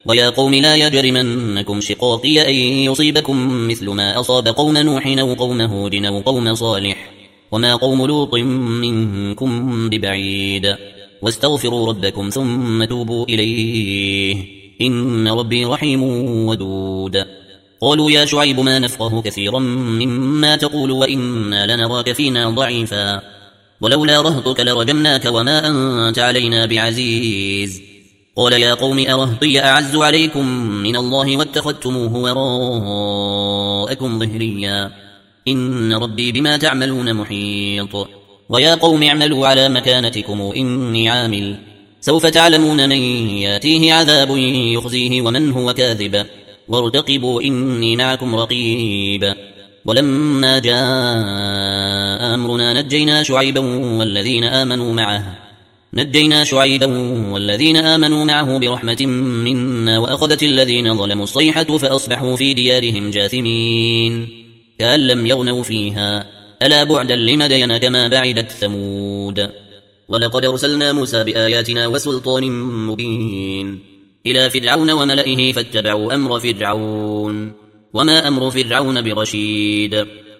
ويا قوم لا يجرمنكم شقاقي أن يصيبكم مثل ما أصاب قوم نوح أو قوم هود أو قوم صالح وما قوم لوط منكم ببعيد واستغفروا ربكم ثم توبوا إليه إن ربي رحيم ودود. قالوا يا شعيب ما نفقه كثيرا مما تقول وإنا لنراك فينا ضعيفا ولولا رهطك لرجمناك وما أنت علينا بعزيز. قال يا قوم أرهطي أعز عليكم من الله واتخذتموه وراءكم ظهريا إن ربي بما تعملون محيط. ويا قوم اعملوا على مكانتكم إني عامل سوف تعلمون من ياتيه عذاب يخزيه ومن هو كاذب وارتقبوا إني معكم رقيب. ولما جاء أمرنا نجينا شعيبا والذين آمنوا معه برحمة منا وأخذت الذين ظلموا الصيحة فأصبحوا في ديارهم جاثمين كأن لم يغنوا فيها ألا بعدا لمدين كما بعدت ثمود. ولقد أرسلنا موسى بآياتنا وسلطان مبين إلى فرعون وملئه فاتبعوا أمر فرعون وما أمر فرعون برشيد.